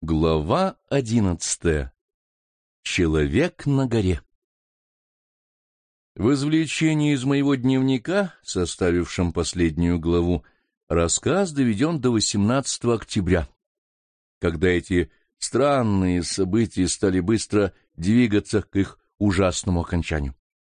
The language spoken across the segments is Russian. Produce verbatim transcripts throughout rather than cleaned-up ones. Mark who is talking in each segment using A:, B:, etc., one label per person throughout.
A: Глава одиннадцатая. Человек на горе. В извлечении из моего дневника, составившем последнюю главу, рассказ доведен до восемнадцатого октября, когда эти странные события стали быстро двигаться к их ужасному окончанию.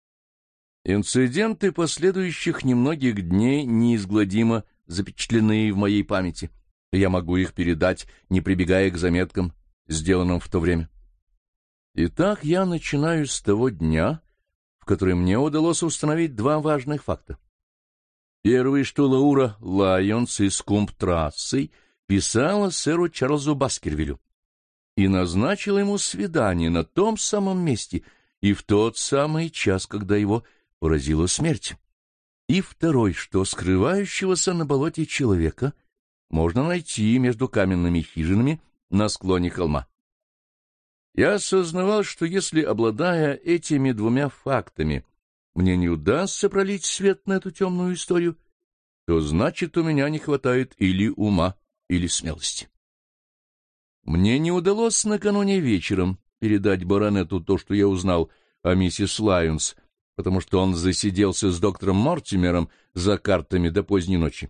A: Инциденты последующих немногих дней неизгладимо запечатлены в моей памяти. Я могу их передать, не прибегая к заметкам, сделанным в то время. Итак, я начинаю с того дня, в который мне удалось установить два важных факта. Первый, что Лаура Лайонс из Кумб-трассы писала сэру Чарльзу Баскервилю и назначила ему свидание на том самом месте и в тот самый час, когда его поразила смерть. И второй, что скрывающегося на болоте человека можно найти между каменными хижинами на склоне холма. Я осознавал, что если, обладая этими двумя фактами, мне не удастся пролить свет на эту темную историю, то значит, у меня не хватает или ума, или смелости. Мне не удалось накануне вечером передать баронету то, что я узнал о миссис Лайонс, потому что он засиделся с доктором Мортимером за картами до поздней ночи.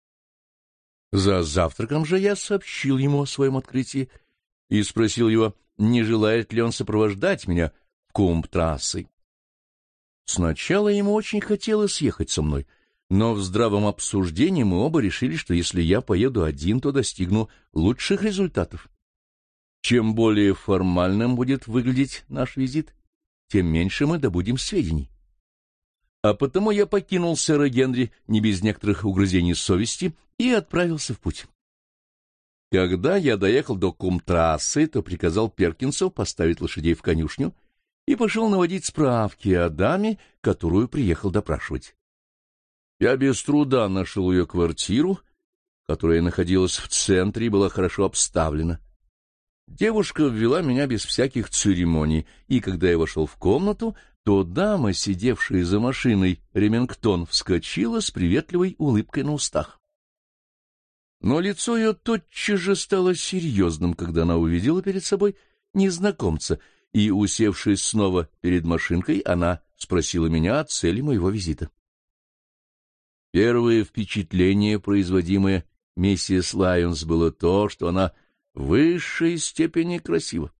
A: За завтраком же я сообщил ему о своем открытии и спросил его, не желает ли он сопровождать меня в Кумб-трассы. Сначала ему очень хотелось ехать со мной, но в здравом обсуждении мы оба решили, что если я поеду один, то достигну лучших результатов. Чем более формальным будет выглядеть наш визит, тем меньше мы добудем сведений. А потому я покинул сэра Генри не без некоторых угрызений совести и отправился в путь. Когда я доехал до Кумб-трассы, то приказал Перкинсу поставить лошадей в конюшню и пошел наводить справки о даме, которую приехал допрашивать. Я без труда нашел ее квартиру, которая находилась в центре и была хорошо обставлена. Девушка ввела меня без всяких церемоний, и когда я вошел в комнату, то дама, сидевшая за машиной Ремингтон, вскочила с приветливой улыбкой на устах. Но лицо ее тотчас же стало серьезным, когда она увидела перед собой незнакомца, и, усевшись снова перед машинкой, она спросила меня о цели моего визита. Первое впечатление, производимое миссис Лайонс, было то, что она в высшей степени красива.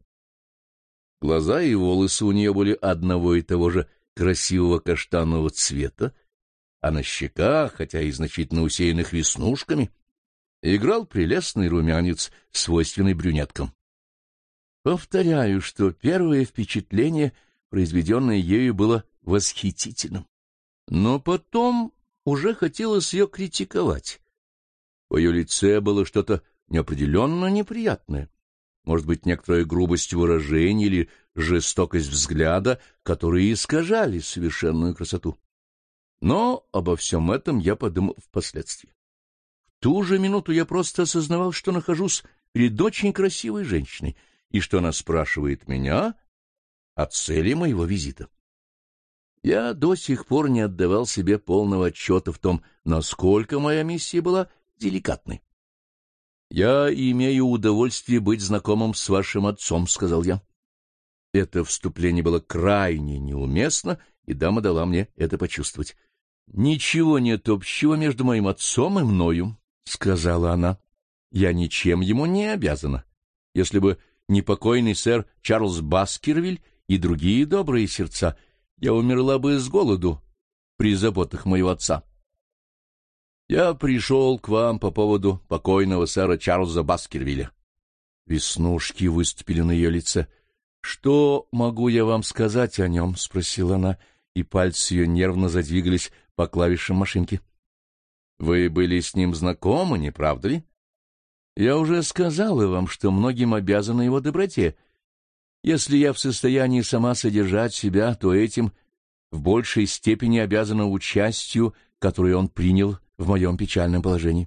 A: Глаза и волосы у нее были одного и того же красивого каштанового цвета, а на щеках, хотя и значительно усеянных веснушками, играл прелестный румянец, свойственный брюнеткам. Повторяю, что первое впечатление, произведенное ею, было восхитительным. Но потом уже хотелось ее критиковать. В ее лице было что-то неопределенно неприятное. Может быть, некоторая грубость выражений или жестокость взгляда, которые искажали совершенную красоту. Но обо всем этом я подумал впоследствии. В ту же минуту я просто осознавал, что нахожусь перед очень красивой женщиной, и что она спрашивает меня о цели моего визита. Я до сих пор не отдавал себе полного отчета в том, насколько моя миссия была деликатной. «Я имею удовольствие быть знакомым с вашим отцом», — сказал я. Это вступление было крайне неуместно, и дама дала мне это почувствовать. «Ничего нет общего между моим отцом и мною», — сказала она. «Я ничем ему не обязана. Если бы не покойный сэр Чарльз Баскервиль и другие добрые сердца, я умерла бы с голоду при заботах моего отца. Я пришел к вам по поводу покойного сэра Чарльза Баскервилля». Веснушки выступили на ее лице. «Что могу я вам сказать о нем?» — спросила она, и пальцы ее нервно задвигались по клавишам машинки. «Вы были с ним знакомы, не правда ли? Я уже сказала вам, что многим обязана его доброте. Если я в состоянии сама содержать себя, то этим в большей степени обязана участию, которое он принял в моем печальном положении».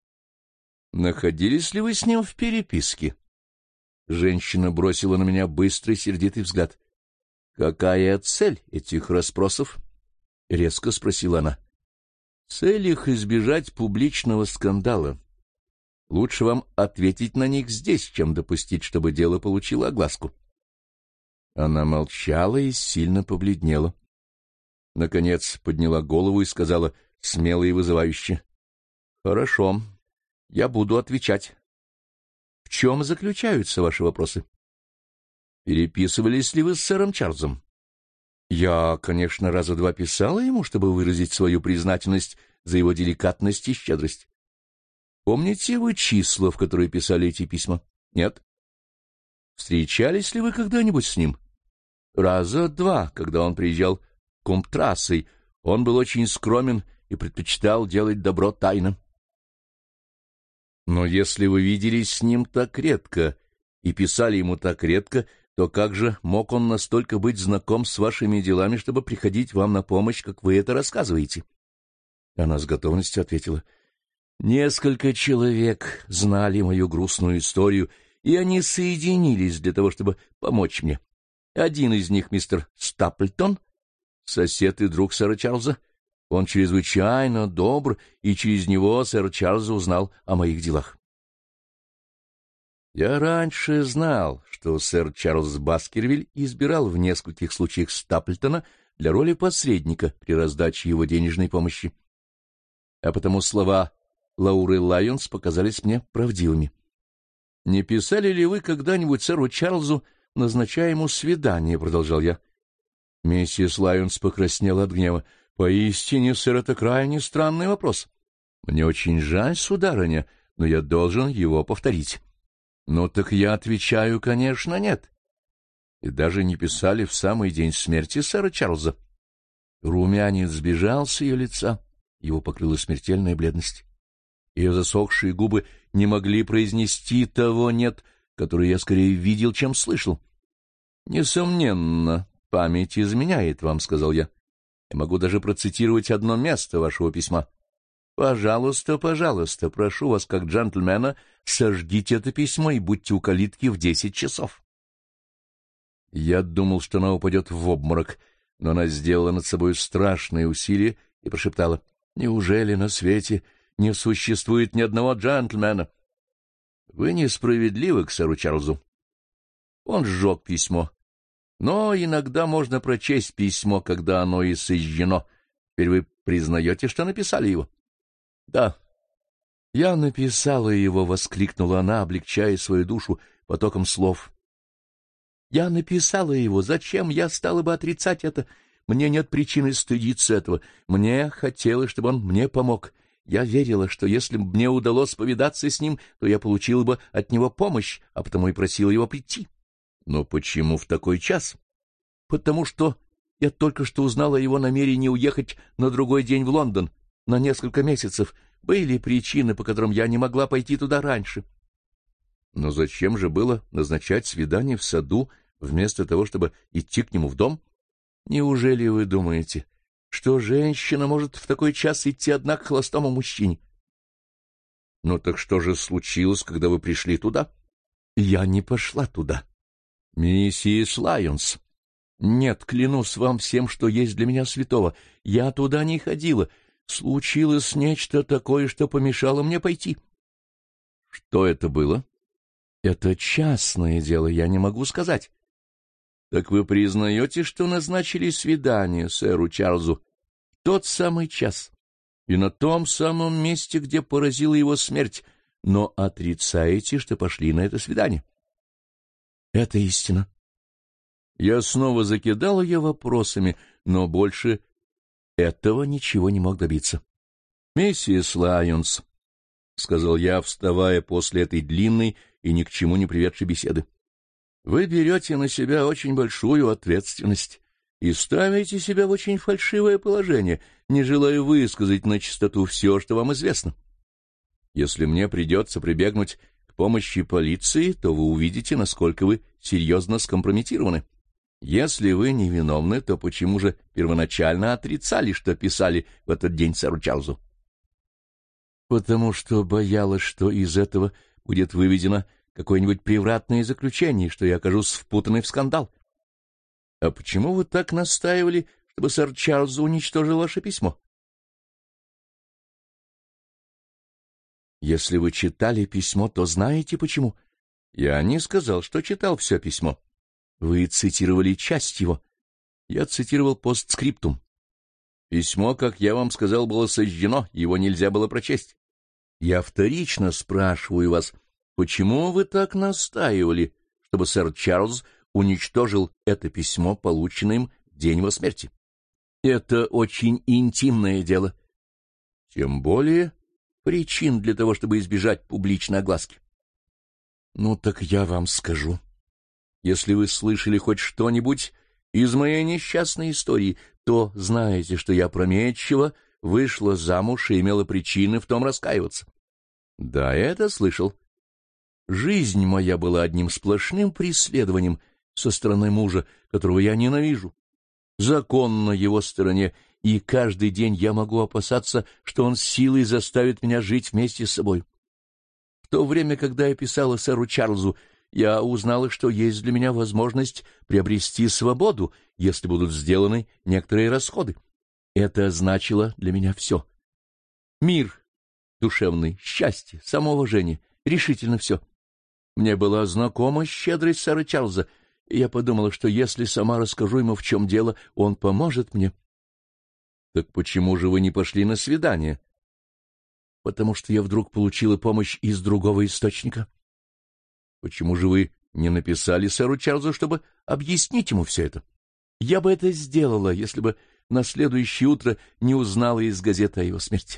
A: «Находились ли вы с ним в переписке?» Женщина бросила на меня быстрый, сердитый взгляд. «Какая цель этих расспросов?» — резко спросила она. «В целях избежать публичного скандала. Лучше вам ответить на них здесь, чем допустить, чтобы дело получило огласку. Она молчала и сильно побледнела. Наконец подняла голову и сказала смело и вызывающе: — Хорошо, я буду отвечать. В чем заключаются ваши вопросы? Переписывались ли вы с сэром Чарльзом? Я, конечно, раза два писала ему, чтобы выразить свою признательность за его деликатность и щедрость. Помните вы числа, в которые писали эти письма? Нет? Встречались ли вы когда-нибудь с ним? Раза два, когда он приезжал комптрассой. Он был очень скромен и предпочитал делать добро тайно. Но если вы виделись с ним так редко и писали ему так редко, то как же мог он настолько быть знаком с вашими делами, чтобы приходить вам на помощь, как вы это рассказываете? Она с готовностью ответила: несколько человек знали мою грустную историю, и они соединились для того, чтобы помочь мне. Один из них — мистер Стаплтон, сосед и друг сэра Чарльза. Он чрезвычайно добр, и через него сэр Чарльз узнал о моих делах. Я раньше знал, что сэр Чарльз Баскервиль избирал в нескольких случаях Стаплтона для роли посредника при раздаче его денежной помощи, а потому слова Лауры Лайонс показались мне правдивыми. «Не писали ли вы когда-нибудь сэру Чарльзу, назначая ему свидание?» — продолжал я. Миссис Лайонс покраснела от гнева. «Поистине, сэр, это крайне странный вопрос. Мне очень жаль, сударыня, но я должен его повторить». «Ну так я отвечаю, конечно, нет». И даже не писали в самый день смерти сэра Чарльза. Румянец сбежал с ее лица, его покрыла смертельная бледность. Ее засохшие губы не могли произнести того «нет», которое я скорее видел, чем слышал. «Несомненно, память изменяет вам», — сказал я. «Я могу даже процитировать одно место вашего письма. Пожалуйста, пожалуйста, прошу вас, как джентльмена, сожгите это письмо и будьте у калитки в десять часов». Я думал, что она упадет в обморок, но она сделала над собой страшные усилия и прошептала: «Неужели на свете не существует ни одного джентльмена?» «Вы несправедливы к сэру Чарльзу. Он сжег письмо. Но иногда можно прочесть письмо, когда оно и сожжено. Теперь вы признаете, что написали его?» «Да, я написала его», — воскликнула она, облегчая свою душу потоком слов. «Я написала его. Зачем я стала бы отрицать это? Мне нет причины стыдиться этого. Мне хотелось, чтобы он мне помог. Я верила, что если бы мне удалось повидаться с ним, то я получила бы от него помощь, а потому и просила его прийти». «Но почему в такой час?» «Потому что я только что узнала о его намерении уехать на другой день в Лондон на несколько месяцев. Были причины, по которым я не могла пойти туда раньше». «Но зачем же было назначать свидание в саду, вместо того, чтобы идти к нему в дом? Неужели вы думаете, что женщина может в такой час идти одна к холостому мужчине?» «Ну так что же случилось, когда вы пришли туда?» «Я не пошла туда». «Миссис Лайонс». «Нет, клянусь вам всем, что есть для меня святого. Я туда не ходила. Случилось нечто такое, что помешало мне пойти». «Что это было?» «Это частное дело, я не могу сказать». «Так вы признаете, что назначили свидание сэру Чарльзу в тот самый час и на том самом месте, где поразила его смерть, но отрицаете, что пошли на это свидание?» «Это истина». Я снова закидал ее вопросами, но больше этого ничего не мог добиться. «Миссис Лайонс», — сказал я, вставая после этой длинной и ни к чему не приведшей беседы, — «вы берете на себя очень большую ответственность и ставите себя в очень фальшивое положение, не желая высказать на чистоту все, что вам известно. Если мне придется прибегнуть к помощи полиции, то вы увидите, насколько вы серьезно скомпрометированы. Если вы невиновны, то почему же первоначально отрицали, что писали в этот день сэру Чарльзу?» «Потому что боялась, что из этого будет выведено какое-нибудь превратное заключение, что я окажусь впутанной в скандал». «А почему вы так настаивали, чтобы сэр Чарльз уничтожил ваше письмо?» Если вы читали письмо, то знаете почему. Я не сказал, что читал все письмо. Вы цитировали часть его. Я цитировал постскриптум. Письмо, как я вам сказал, было сожжено, его нельзя было прочесть. Я вторично спрашиваю вас, почему вы так настаивали, чтобы сэр Чарльз уничтожил это письмо, полученное им в день его смерти? Это очень интимное дело. Тем более причин для того, чтобы избежать публичной огласки. Ну так я вам скажу. Если вы слышали хоть что-нибудь из моей несчастной истории, то знаете, что я опрометчиво вышла замуж и имела причины в том раскаиваться. Да, это слышал. Жизнь моя была одним сплошным преследованием со стороны мужа, которого я ненавижу. Закон на его стороне, и каждый день я могу опасаться, что он силой заставит меня жить вместе с собой. В то время, когда я писала сэру Чарльзу, я узнала, что есть для меня возможность приобрести свободу, если будут сделаны некоторые расходы. Это значило для меня все. Мир душевный, счастье, самоуважение, решительно все. Мне была знакома щедрость сэра Чарльза, и я подумала, что если сама расскажу ему, в чем дело, он поможет мне. — Так почему же вы не пошли на свидание? — Потому что я вдруг получила помощь из другого источника. — Почему же вы не написали сэру Чарльзу, чтобы объяснить ему все это? Я бы это сделала, если бы на следующее утро не узнала из газеты о его смерти.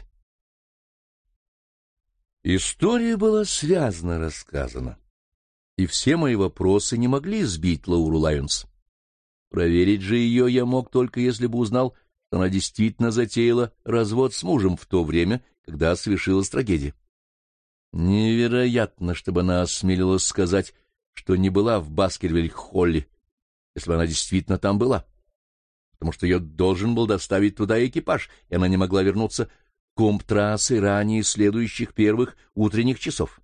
A: История была связно рассказана, и все мои вопросы не могли сбить Лауру Лайонс. Проверить же ее я мог только если бы узнал, что она действительно затеяла развод с мужем в то время, когда свершилась трагедия. Невероятно, чтобы она осмелилась сказать, что не была в Баскервиль-Холле, если бы она действительно там была, потому что ее должен был доставить туда экипаж, и она не могла вернуться в Кумб-трассе ранее следующих первых утренних часов.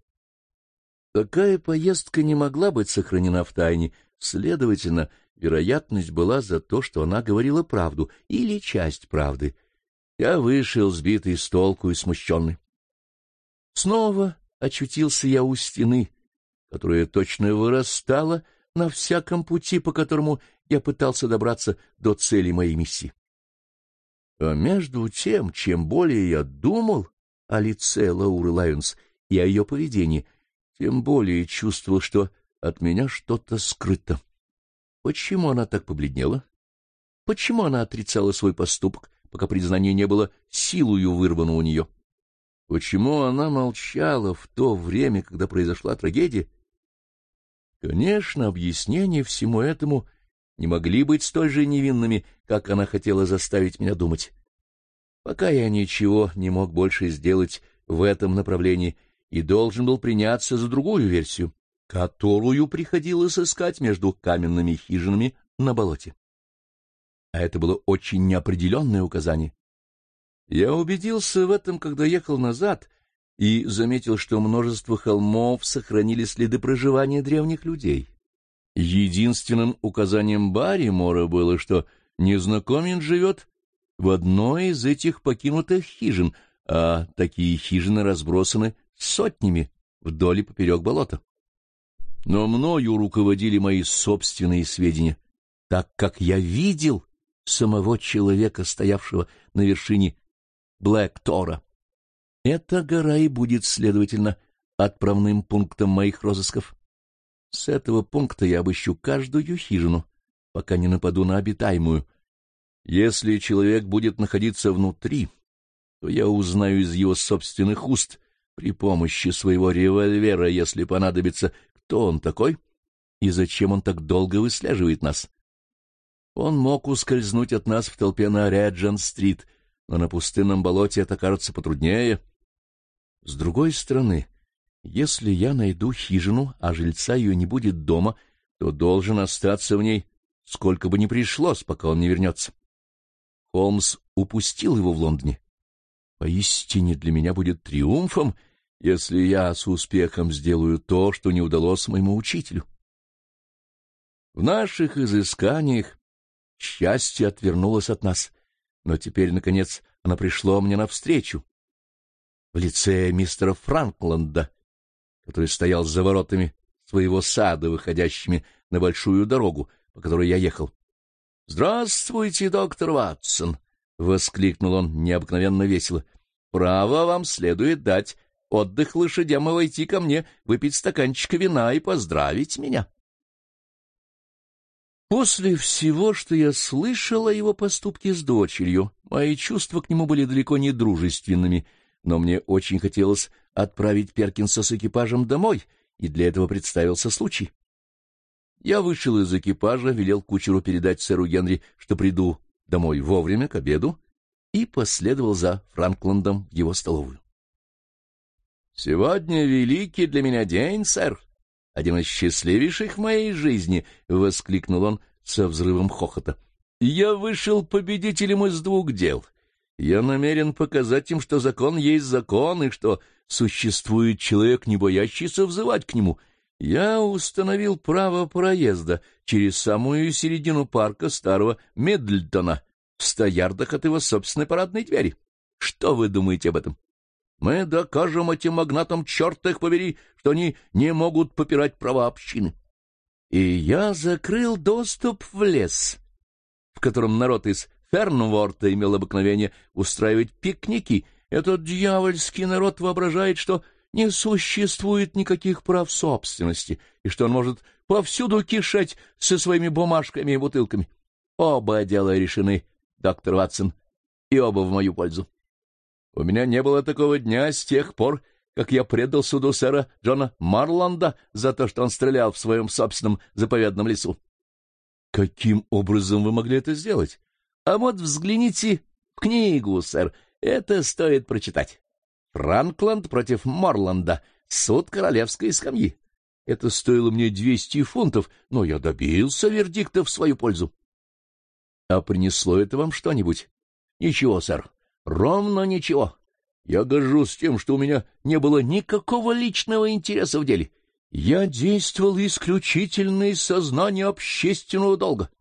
A: Такая поездка не могла быть сохранена в тайне, следовательно, вероятность была за то, что она говорила правду или часть правды. Я вышел сбитый с толку и смущенный. Снова очутился я у стены, которая точно вырастала на всяком пути, по которому я пытался добраться до цели моей миссии. А между тем, чем более я думал о лице Лауры Лайонс и о ее поведении, тем более чувствовал, что от меня что-то скрыто. Почему она так побледнела? Почему она отрицала свой поступок, пока признание не было силою вырвано у нее? Почему она молчала в то время, когда произошла трагедия? Конечно, объяснения всему этому не могли быть столь же невинными, как она хотела заставить меня думать. Пока я ничего не мог больше сделать в этом направлении и должен был приняться за другую версию, которую приходилось искать между каменными хижинами на болоте. А это было очень неопределенное указание. Я убедился в этом, когда ехал назад, и заметил, что множество холмов сохранили следы проживания древних людей. Единственным указанием Барримора было, что незнакомец живет в одной из этих покинутых хижин, а такие хижины разбросаны сотнями вдоль и поперек болота. Но мною руководили мои собственные сведения, так как я видел самого человека, стоявшего на вершине Блэк-Тора. Эта гора и будет, следовательно, отправным пунктом моих розысков. С этого пункта я обыщу каждую хижину, пока не нападу на обитаемую. Если человек будет находиться внутри, то я узнаю из его собственных уст при помощи своего револьвера, если понадобится, кто он такой и зачем он так долго выслеживает нас. Он мог ускользнуть от нас в толпе на Реджент-стрит, но на пустынном болоте это кажется потруднее. С другой стороны, если я найду хижину, а жильца ее не будет дома, то должен остаться в ней, сколько бы ни пришлось, пока он не вернется. Холмс упустил его в Лондоне. Поистине для меня будет триумфом, если я с успехом сделаю то, что не удалось моему учителю. В наших изысканиях счастье отвернулось от нас, но теперь, наконец, оно пришло мне навстречу. в лице мистера Франкланда, который стоял за воротами своего сада, выходящими на большую дорогу, по которой я ехал. — Здравствуйте, доктор Ватсон! — воскликнул он необыкновенно весело. — Право, вам следует дать отдых лошадям и войти ко мне, выпить стаканчика вина и поздравить меня. После всего, что я слышал о его поступке с дочерью, мои чувства к нему были далеко не дружественными, но мне очень хотелось отправить Перкинса с экипажем домой, и для этого представился случай. Я вышел из экипажа, велел кучеру передать сэру Генри, что приду домой вовремя, к обеду, и последовал за Франкландом в его столовую. — Сегодня великий для меня день, сэр, один из счастливейших в моей жизни, — воскликнул он со взрывом хохота. — Я вышел победителем из двух дел. Я намерен показать им, что закон есть закон, и что существует человек, не боящийся взывать к нему. Я установил право проезда через самую середину парка старого Миддлтона, в ста ярдах от его собственной парадной двери. Что вы думаете об этом? Мы докажем этим магнатам, черт их побери, что они не могут попирать права общины. И я закрыл доступ в лес, в котором народ из Фернворта имел обыкновение устраивать пикники. Этот дьявольский народ воображает, что не существует никаких прав собственности, и что он может повсюду кишать со своими бумажками и бутылками. Оба дела решены, доктор Ватсон, и оба в мою пользу. У меня не было такого дня с тех пор, как я предал суду сэра Джона Марланда за то, что он стрелял в своем собственном заповедном лесу. Каким образом вы могли это сделать? А вот взгляните в книгу, сэр, это стоит прочитать. Франкланд против Морланда. Суд королевской скамьи. Это стоило мне двести фунтов, но я добился вердикта в свою пользу. А принесло это вам что-нибудь? Ничего, сэр. Ровно ничего. Я горжусь тем, что у меня не было никакого личного интереса в деле. Я действовал исключительно из сознания общественного долга.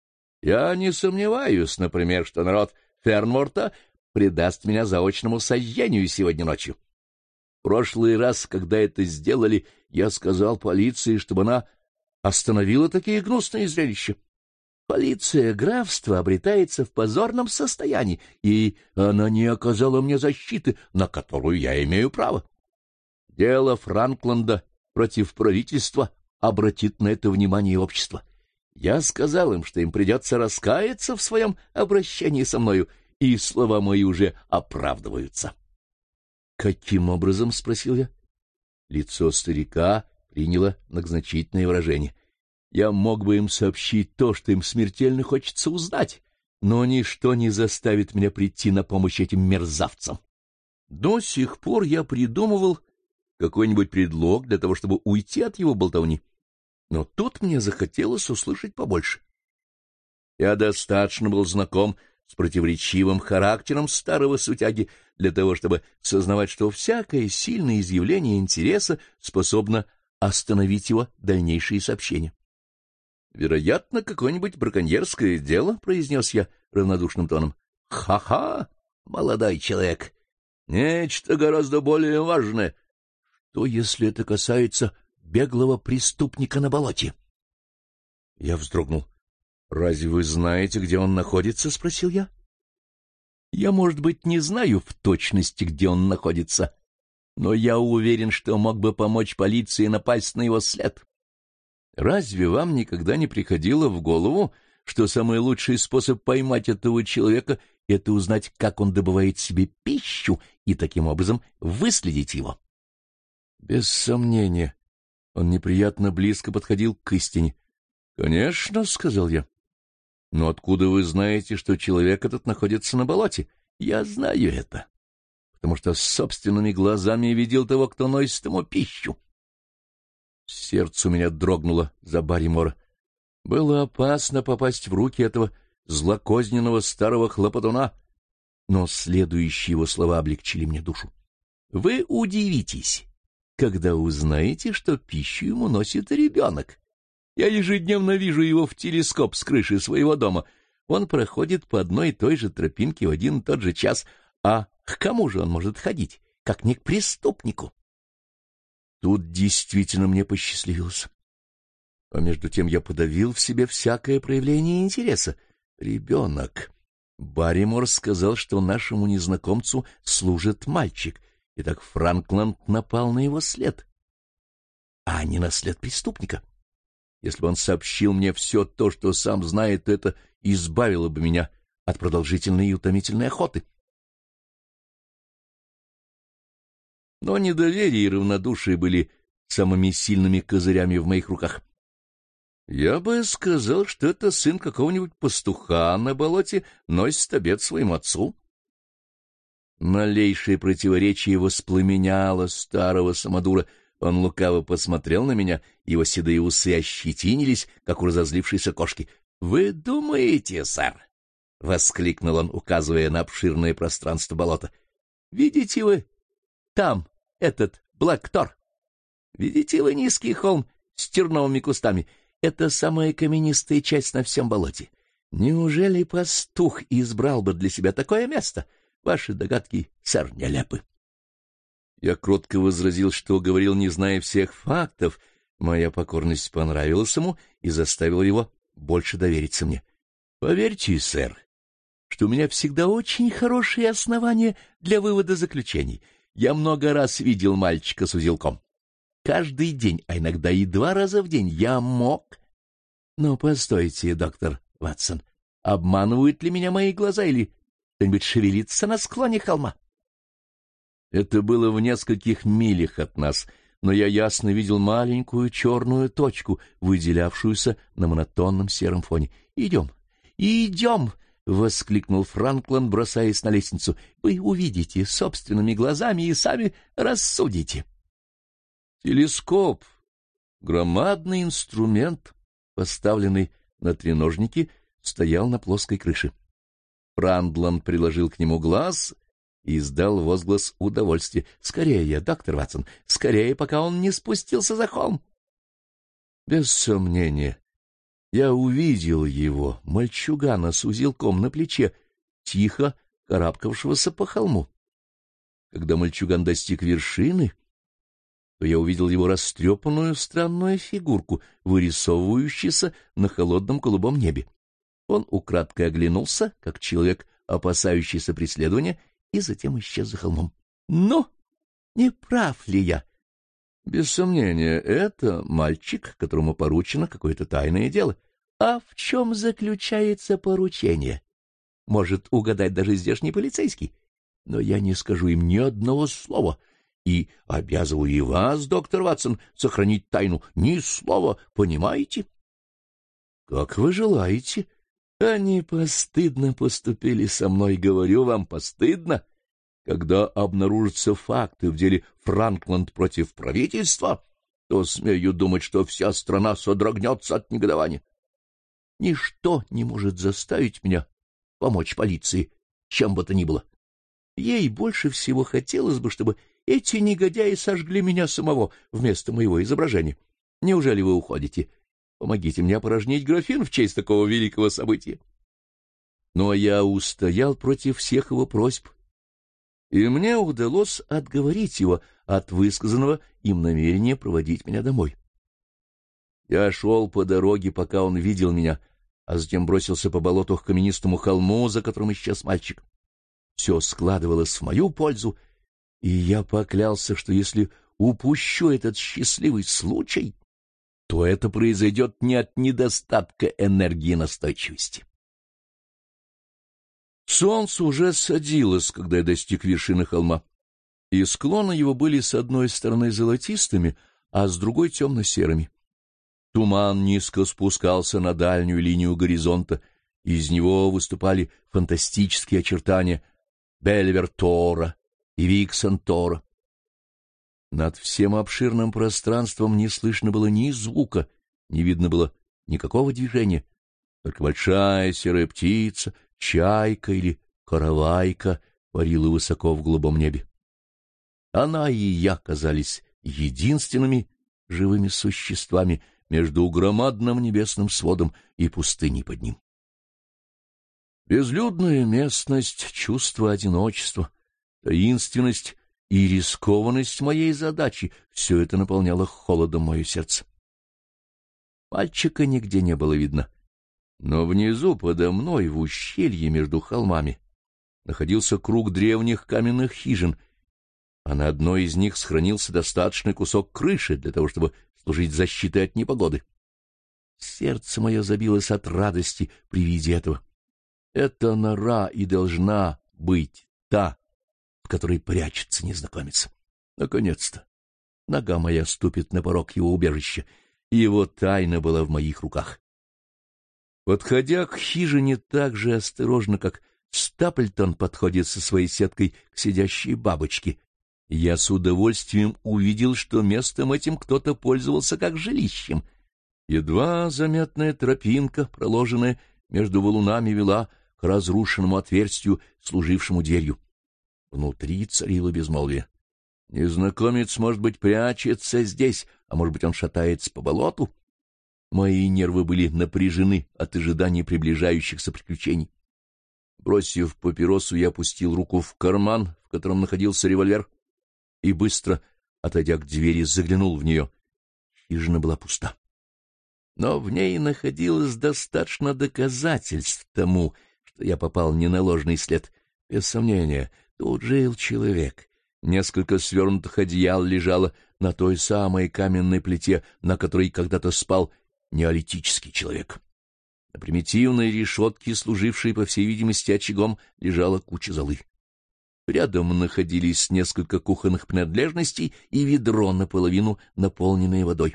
A: Я не сомневаюсь, например, что народ Фернворта предаст меня заочному сожжению сегодня ночью. В прошлый раз, когда это сделали, я сказал полиции, чтобы она остановила такие гнусные зрелища. Полиция графства обретается в позорном состоянии, и она не оказала мне защиты, на которую я имею право. Дело Франкланда против правительства обратит на это внимание общества. Я сказал им, что им придется раскаяться в своем обращении со мною, и слова мои уже оправдываются. — Каким образом? — спросил я. Лицо старика приняло многозначительное выражение. Я мог бы им сообщить то, что им смертельно хочется узнать, но ничто не заставит меня прийти на помощь этим мерзавцам. До сих пор я придумывал какой-нибудь предлог для того, чтобы уйти от его болтовни. Но тут мне захотелось услышать побольше. Я достаточно был знаком с противоречивым характером старого сутяги для того, чтобы сознавать, что всякое сильное изъявление интереса способно остановить его дальнейшие сообщения. «Вероятно, какое-нибудь браконьерское дело», — произнес я равнодушным тоном. «Ха-ха, молодой человек, нечто гораздо более важное. Что, если это касается беглого преступника на болоте?» Я вздрогнул. «Разве вы знаете, где он находится?» — спросил я. «Я, может быть, не знаю в точности, где он находится, но я уверен, что мог бы помочь полиции напасть на его след. Разве вам никогда не приходило в голову, что самый лучший способ поймать этого человека — это узнать, как он добывает себе пищу, и таким образом выследить его?» Без сомнения, он неприятно близко подходил к истине. «Конечно», — сказал я. «Но откуда вы знаете, что человек этот находится на болоте?» «Я знаю это, потому что собственными глазами видел того, кто носит ему пищу». Сердце у меня дрогнуло за Барримора. Было опасно попасть в руки этого злокозненного старого хлопотуна, но следующие его слова облегчили мне душу. «Вы удивитесь, когда узнаете, что пищу ему носит ребенок. Я ежедневно вижу его в телескоп с крыши своего дома. Он проходит по одной и той же тропинке в один и тот же час. А к кому же он может ходить? как не к преступнику. Тут действительно мне посчастливилось. А между тем я подавил в себе всякое проявление интереса. Ребенок. Барримор сказал, что нашему незнакомцу служит мальчик. Итак, Франкланд напал на его след, а не на след преступника. Если бы он сообщил мне все то, что сам знает, то это избавило бы меня от продолжительной и утомительной охоты. Но недоверие и равнодушие были самыми сильными козырями в моих руках. Я бы сказал, что это сын какого-нибудь пастуха на болоте носит обед своему отцу. Малейшее противоречие воспламеняло старого самодура. Он лукаво посмотрел на меня, его седые усы ощетинились, как у разозлившейся кошки. — Вы думаете, сэр? — воскликнул он, указывая на обширное пространство болота. — Видите вы там этот Блэк-Тор? Видите вы низкий холм с терновыми кустами? Это самая каменистая часть на всем болоте. Неужели пастух избрал бы для себя такое место? Ваши догадки, сэр, нелепы. Я кротко возразил, что говорил, не зная всех фактов. Моя покорность понравилась ему и заставила его больше довериться мне. Поверьте, сэр, что у меня всегда очень хорошие основания для вывода заключений. Я много раз видел мальчика с узелком. Каждый день, а иногда и два раза в день я мог... Но постойте, доктор Ватсон, обманывают ли меня мои глаза или кто-нибудь шевелится на склоне холма? Это было в нескольких милях от нас, но я ясно видел маленькую черную точку, выделявшуюся на монотонном сером фоне. «Идем, идем!» — воскликнул Франкланд, бросаясь на лестницу. «Вы увидите собственными глазами и сами рассудите». Телескоп, громадный инструмент, поставленный на треножнике, стоял на плоской крыше. Франкланд приложил к нему глаз и издал возглас удовольствия. «Скорее, доктор Ватсон, скорее, пока он не спустился за холм!» Без сомнения, я увидел его, мальчугана с узелком на плече, тихо карабкавшегося по холму. Когда мальчуган достиг вершины, то я увидел его растрепанную странную фигурку, вырисовывающуюся на холодном голубом небе. Он украдкой оглянулся, как человек, опасающийся преследования, и затем исчез за холмом. Но не прав ли я? Без сомнения, это мальчик, которому поручено какое-то тайное дело. А в чем заключается поручение? Может угадать даже здешний полицейский. Но я не скажу им ни одного слова. И обязываю и вас, доктор Ватсон, сохранить тайну. Ни слова, понимаете? Как вы желаете. Они постыдно поступили со мной, говорю вам, постыдно. Когда обнаружатся факты в деле Франкланд против правительства, то смею думать, что вся страна содрогнется от негодования. Ничто не может заставить меня помочь полиции, чем бы то ни было. Ей больше всего хотелось бы, чтобы эти негодяи сожгли меня самого вместо моего изображения. Неужели вы уходите? Помогите мне опорожнить графин в честь такого великого события. Но я устоял против всех его просьб, и мне удалось отговорить его от высказанного им намерения проводить меня домой. Я шел по дороге, пока он видел меня, а затем бросился по болоту к каменистому холму, за которым исчез мальчик. Все складывалось в мою пользу, и я поклялся, что если упущу этот счастливый случай, то это произойдет не от недостатка энергии и настойчивости. Солнце уже садилось, когда я достиг вершины холма, и склоны его были с одной стороны золотистыми, а с другой темно-серыми. Туман низко спускался на дальнюю линию горизонта, из него выступали фантастические очертания Бельвер-Тора и Виксон-Тора. Над всем обширным пространством не слышно было ни звука, не видно было никакого движения, только большая серая птица, чайка или каравайка парила высоко в голубом небе. Она и я казались единственными живыми существами между громадным небесным сводом и пустыней под ним. Безлюдная местность, чувство одиночества, таинственность и рискованность моей задачи — все это наполняло холодом мое сердце. Мальчика нигде не было видно, но внизу подо мной, в ущелье между холмами, находился круг древних каменных хижин, а на одной из них сохранился достаточный кусок крыши для того, чтобы служить защитой от непогоды. Сердце мое забилось от радости при виде этого. Это нора и должна быть та, в которой прячется незнакомец. Наконец-то нога моя ступит на порог его убежища, и его тайна была в моих руках. Подходя к хижине так же осторожно, как Стаплтон подходит со своей сеткой к сидящей бабочке, я с удовольствием увидел, что местом этим кто-то пользовался как жилищем. Едва заметная тропинка, проложенная между валунами, вела к разрушенному отверстию, служившему дверью. Внутри царило безмолвие. Незнакомец, может быть, прячется здесь, а может быть, он шатается по болоту. Мои нервы были напряжены от ожидания приближающихся приключений. Бросив папиросу, я опустил руку в карман, в котором находился револьвер, и быстро, отойдя к двери, заглянул в нее. Хижина была пуста. Но в ней находилось достаточно доказательств тому, что я попал не на ложный след. Без сомнения, тут жил человек. Несколько свернутых одеял лежало на той самой каменной плите, на которой когда-то спал неолитический человек. На примитивной решетке, служившей, по всей видимости, очагом, лежала куча золы. Рядом находились несколько кухонных принадлежностей и ведро, наполовину наполненное водой.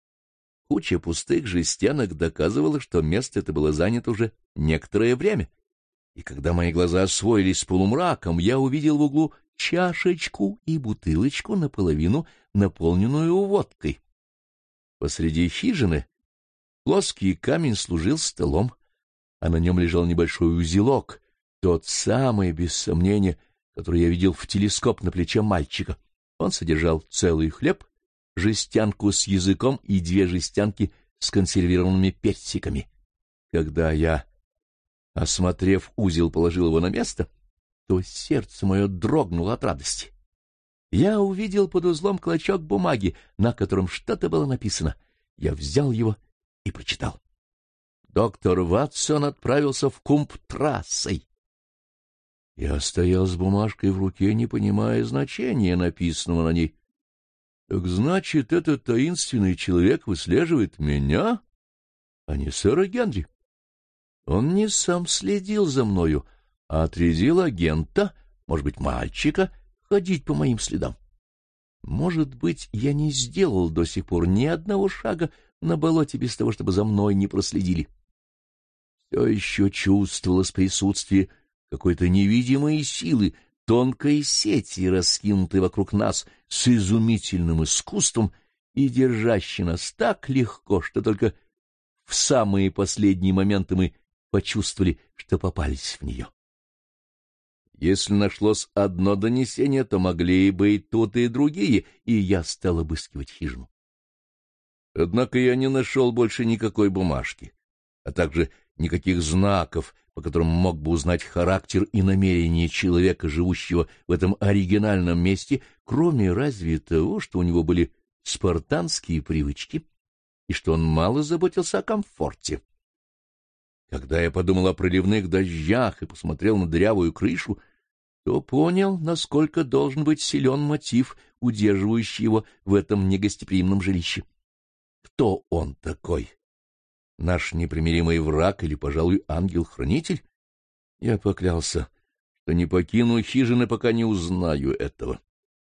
A: Куча пустых жестянок доказывала, что место это было занято уже некоторое время. И когда мои глаза освоились с полумраком, я увидел в углу чашечку и бутылочку, наполовину наполненную водкой. Посреди хижины плоский камень служил столом, а на нем лежал небольшой узелок, тот самый, без сомнения, который я видел в телескоп на плече мальчика. Он содержал целый хлеб, жестянку с языком и две жестянки с консервированными персиками. Когда я, осмотрев узел, положил его на место, то сердце мое дрогнуло от радости. Я увидел под узлом клочок бумаги, на котором что-то было написано. Я взял его и прочитал. Доктор Ватсон отправился в Кумптрассой. Я стоял с бумажкой в руке, не понимая значения написанного на ней. Так значит, этот таинственный человек выслеживает меня, а не сэра Генри. Он не сам следил за мною, а отрядил агента, может быть, мальчика, ходить по моим следам. Может быть, я не сделал до сих пор ни одного шага на болоте без того, чтобы за мной не проследили. Все еще чувствовалось присутствие какой-то невидимой силы, тонкой сети, раскинутой вокруг нас с изумительным искусством и держащей нас так легко, что только в самые последние моменты мы почувствовали, что попались в нее. Если нашлось одно донесение, то могли быть тут и другие, и я стал обыскивать хижину. Однако я не нашел больше никакой бумажки, а также никаких знаков, по которым мог бы узнать характер и намерения человека, живущего в этом оригинальном месте, кроме разве того, что у него были спартанские привычки и что он мало заботился о комфорте. Когда я подумал о проливных дождях и посмотрел на дырявую крышу, то понял, насколько должен быть силен мотив, удерживающий его в этом негостеприимном жилище. Кто он такой? Наш непримиримый враг или, пожалуй, ангел-хранитель? Я поклялся, что не покину хижины, пока не узнаю этого.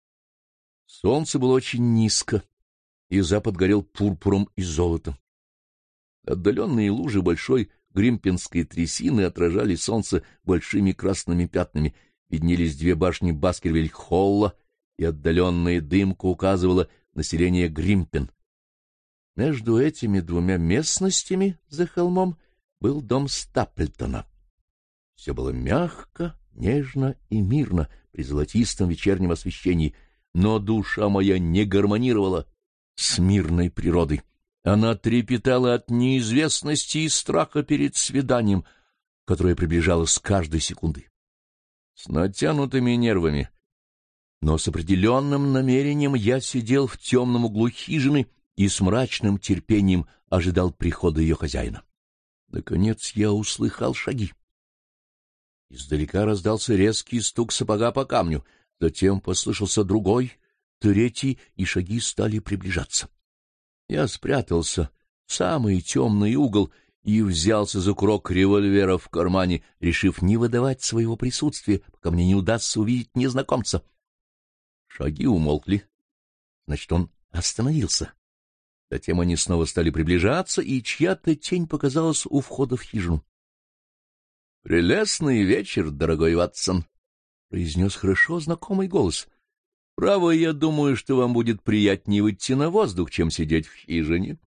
A: Солнце было очень низко, и запад горел пурпуром и золотом. Отдаленные лужи большой гримпенской трясины отражали солнце большими красными пятнами, виднелись две башни Баскервиль-Холла, и отдаленная дымка указывала на селение Гримпен. Между этими двумя местностями за холмом был дом Стаплтона. Все было мягко, нежно и мирно при золотистом вечернем освещении, но душа моя не гармонировала с мирной природой. Она трепетала от неизвестности и страха перед свиданием, которое приближалось с каждой секундой. С натянутыми нервами, но с определенным намерением я сидел в темном углу хижины и с мрачным терпением ожидал прихода ее хозяина. Наконец я услыхал шаги. Издалека раздался резкий стук сапога по камню, затем послышался другой, третий, и шаги стали приближаться. Я спрятался в самый темный угол и взялся за курок револьвера в кармане, решив не выдавать своего присутствия, пока мне не удастся увидеть незнакомца. Шаги умолкли, значит, он остановился. Затем они снова стали приближаться, и чья-то тень показалась у входа в хижину. — Прелестный вечер, дорогой Ватсон, — произнес хорошо знакомый голос. — Право, я думаю, что вам будет приятнее выйти на воздух, чем сидеть в хижине.